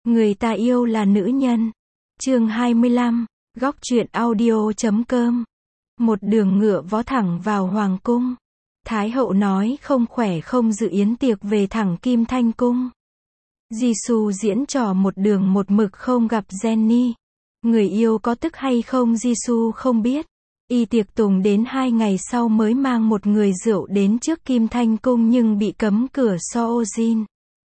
Người ta yêu là nữ nhân. Chương 25, góc truyện audio.com. Một đường ngựa vó thẳng vào hoàng cung. Thái hậu nói không khỏe không dự yến tiệc về thẳng Kim Thanh cung. Jisoo diễn trò một đường một mực không gặp Jennie. Người yêu có tức hay không Jisoo không biết. Y tiệc tùng đến 2 ngày sau mới mang một người rượu đến trước Kim Thanh cung nhưng bị cấm cửa Soojin.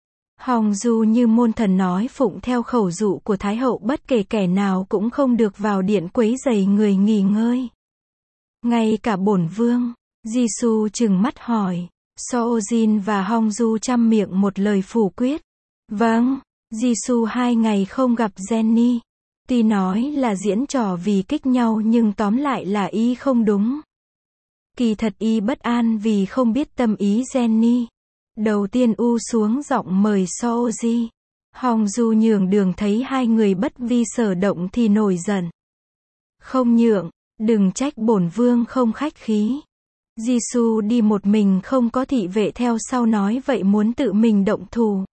Hongju như môn thần nói phụng theo khẩu dụ của Thái hậu bất kể kẻ nào cũng không được vào điện quấy rầy người nghỉ ngơi. Ngay cả bổn vương. Jisoo trừng mắt hỏi. Soojin và Hongju chăm miệng một lời phủ quyết. Vâng. Jisoo 2 ngày không gặp Jennie. Tuy nói là diễn trò vì kích nhau nhưng tóm lại là y không đúng. Kỳ thật y bất an vì không biết tâm ý Jennie. Đầu tiên xuống giọng mời Soji. Hongju nhường đường thấy hai người bất vi sở động thì nổi giận. Không nhượng, đừng trách bổn vương không khách khí. Jisoo đi một mình không có thị vệ theo sau nói vậy muốn tự mình động thủ.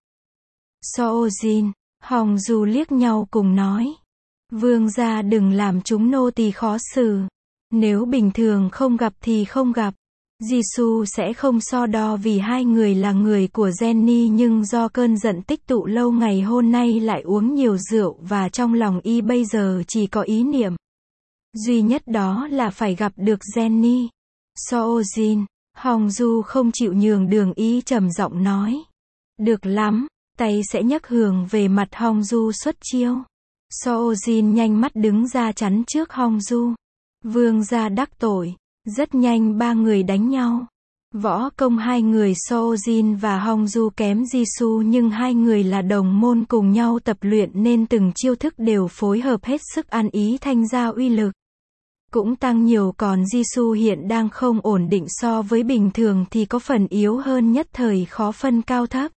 Soojin, Hongju liếc nhau cùng nói. Vương gia đừng làm chúng nô tỳ khó xử. Nếu bình thường không gặp thì không gặp. Jisoo sẽ không so đo vì hai người là người của Jennie nhưng do cơn giận tích tụ lâu ngày hôm nay lại uống nhiều rượu và trong lòng y bây giờ chỉ có ý niệm duy nhất đó là phải gặp được Jennie. Soojin, Hongju không chịu nhường đường ý trầm giọng nói. Được lắm, tay sẽ nhấc hường về mặt Hongju xuất chiêu. Soojin nhanh mắt đứng ra chắn trước Hongju. Vương gia đắc tội. Rất nhanh ba người đánh nhau. Võ công hai người Soojin và Hongju kém Jisoo nhưng hai người là đồng môn cùng nhau tập luyện nên từng chiêu thức đều phối hợp hết sức ăn ý thành ra uy lực cũng tăng nhiều còn Jisoo hiện đang không ổn định so với bình thường thì có phần yếu hơn nhất thời khó phân cao thấp.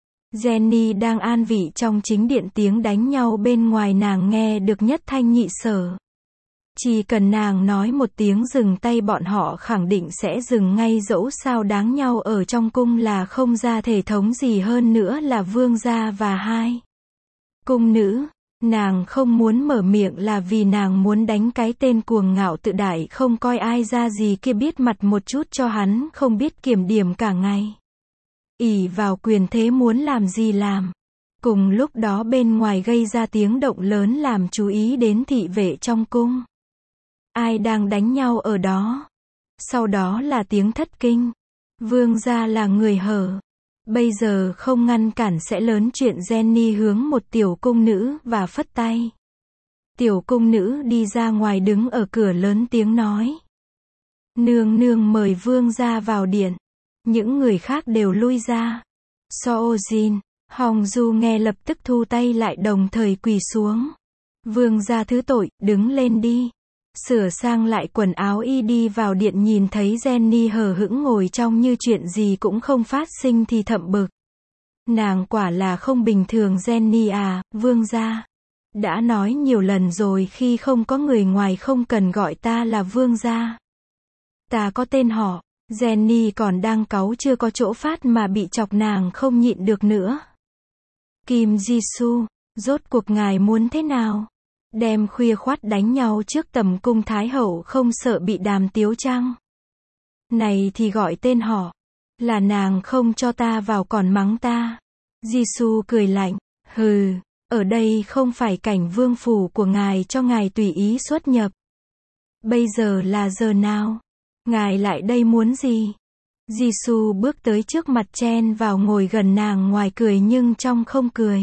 Jennie đang an vị trong chính điện tiếng đánh nhau bên ngoài nàng nghe được nhất thanh nhị sở. Chỉ cần nàng nói một tiếng dừng tay bọn họ khẳng định sẽ dừng ngay dẫu sao đáng nhau ở trong cung là không ra thể thống gì hơn nữa là vương gia và hai cung nữ. Nàng không muốn mở miệng là vì nàng muốn đánh cái tên cuồng ngạo tự đại không coi ai ra gì kia biết mặt một chút cho hắn không biết kiểm điểm cả ngày. Ỷ vào quyền thế muốn làm gì làm. Cùng lúc đó bên ngoài gây ra tiếng động lớn làm chú ý đến thị vệ trong cung. Ai đang đánh nhau ở đó? Sau đó là tiếng thất kinh. Vương gia là người hở. Bây giờ không ngăn cản sẽ lớn chuyện. Jennie hướng một tiểu cung nữ và phất tay. Tiểu cung nữ đi ra ngoài đứng ở cửa lớn tiếng nói. Nương nương mời vương gia vào điện. Những người khác đều lui ra. Soojin, Hongju nghe lập tức thu tay lại đồng thời quỳ xuống. Vương gia thứ tội, đứng lên đi. Sửa sang lại quần áo y đi vào điện nhìn thấy Jennie hờ hững ngồi trong như chuyện gì cũng không phát sinh thì thậm bực. Nàng quả là không bình thường Jennie à, vương gia. Đã nói nhiều lần rồi khi không có người ngoài không cần gọi ta là vương gia. Ta có tên họ. Jennie còn đang cáu chưa có chỗ phát mà bị chọc nàng không nhịn được nữa. Kim Jisoo, rốt cuộc ngài muốn thế nào? Đem khuya khoắt đánh nhau trước tầm cung Thái hậu không sợ bị đàm tiếu chăng? Này thì gọi tên họ. Là nàng không cho ta vào còn mắng ta. Jisoo cười lạnh. Hừ, ở đây không phải cảnh vương phủ của ngài cho ngài tùy ý xuất nhập. Bây giờ là giờ nào? Ngài lại đây muốn gì? Jisoo bước tới trước mặt chen vào ngồi gần nàng ngoài cười nhưng trong không cười.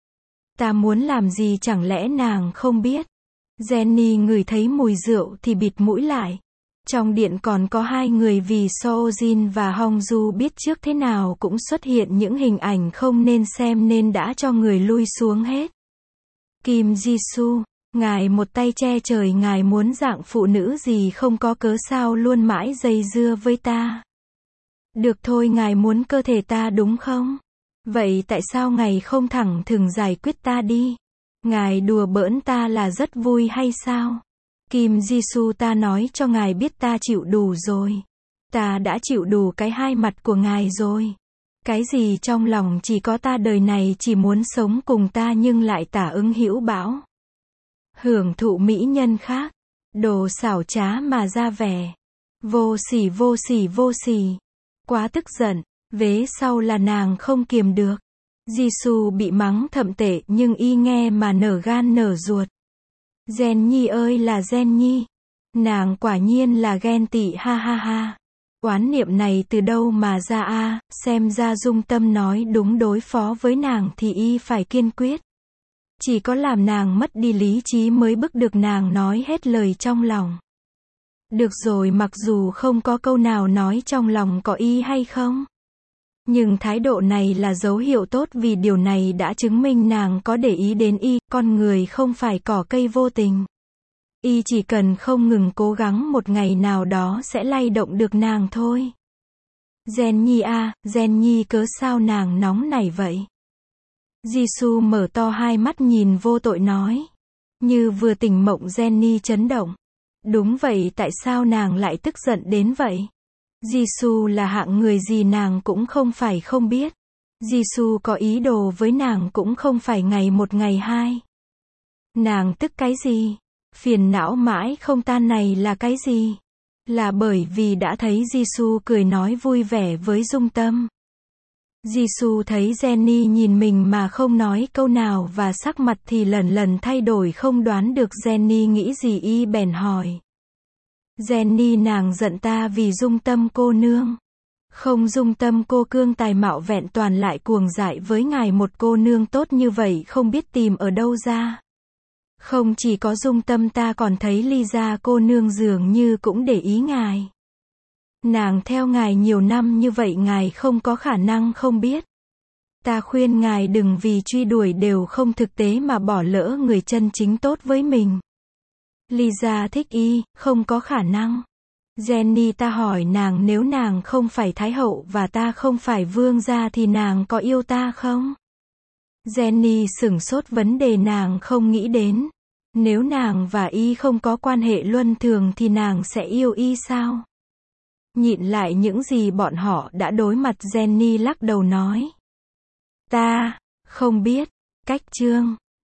Ta muốn làm gì chẳng lẽ nàng không biết? Jennie ngửi thấy mùi rượu thì bịt mũi lại. Trong điện còn có hai người vì Soojin và Hongju biết trước thế nào cũng xuất hiện những hình ảnh không nên xem nên đã cho người lui xuống hết. Kim Jisoo, ngài một tay che trời ngài muốn dạng phụ nữ gì không có cớ sao luôn mãi dây dưa với ta. Được thôi ngài muốn cơ thể ta đúng không? Vậy tại sao ngài không thẳng thừng giải quyết ta đi? Ngài đùa bỡn ta là rất vui hay sao? Kim Jisoo ta nói cho ngài biết ta chịu đủ rồi. Ta đã chịu đủ cái hai mặt của ngài rồi. Cái gì trong lòng chỉ có ta đời này chỉ muốn sống cùng ta nhưng lại tả ứng hữu bão. Hưởng thụ mỹ nhân khác. Đồ xảo trá mà ra vẻ. Vô sỉ vô sỉ vô sỉ. Quá tức giận. Vế sau là nàng không kiềm được. Jisoo bị mắng thậm tệ nhưng y nghe mà nở gan nở ruột. Gen Nhi ơi là Gen Nhi. Nàng quả nhiên là ghen tị ha ha ha. Oán niệm này từ đâu mà ra a, xem ra Dung Tâm nói đúng đối phó với nàng thì y phải kiên quyết. Chỉ có làm nàng mất đi lý trí mới bức được nàng nói hết lời trong lòng. Được rồi, mặc dù không có câu nào nói trong lòng có y hay không. Nhưng thái độ này là dấu hiệu tốt vì điều này đã chứng minh nàng có để ý đến y, con người không phải cỏ cây vô tình. Y chỉ cần không ngừng cố gắng một ngày nào đó sẽ lay động được nàng thôi. Gen Nhi a, Gen Nhi cớ sao nàng nóng nảy vậy? Jisoo mở to hai mắt nhìn vô tội nói. Như vừa tỉnh mộng Gen Nhi chấn động. Đúng vậy, tại sao nàng lại tức giận đến vậy? Jisoo là hạng người gì nàng cũng không phải không biết. Jisoo có ý đồ với nàng cũng không phải ngày một ngày hai. Nàng tức cái gì? Phiền não mãi không tan này là cái gì? Là bởi vì đã thấy Jisoo cười nói vui vẻ với Dung Tâm. Jisoo thấy Jenny nhìn mình mà không nói câu nào và sắc mặt thì lần lần thay đổi, không đoán được Jenny nghĩ gì y bèn hỏi. Jenny, nàng giận ta vì Dung Tâm cô nương. Không, Dung Tâm cô cương tài mạo vẹn toàn lại cuồng dại với ngài, một cô nương tốt như vậy không biết tìm ở đâu ra. Không chỉ có Dung Tâm, ta còn thấy Lisa cô nương dường như cũng để ý ngài. Nàng theo ngài nhiều năm như vậy ngài không có khả năng không biết. Ta khuyên ngài đừng vì truy đuổi đều không thực tế mà bỏ lỡ người chân chính tốt với mình. Lisa thích y, không có khả năng. Jenny, ta hỏi nàng, nếu nàng không phải Thái hậu và ta không phải vương gia thì nàng có yêu ta không? Jenny sửng sốt, vấn đề nàng không nghĩ đến. Nếu nàng và y không có quan hệ luân thường thì nàng sẽ yêu y sao? Nhịn lại những gì bọn họ đã đối mặt, Jenny lắc đầu nói. Ta không biết. Cách chương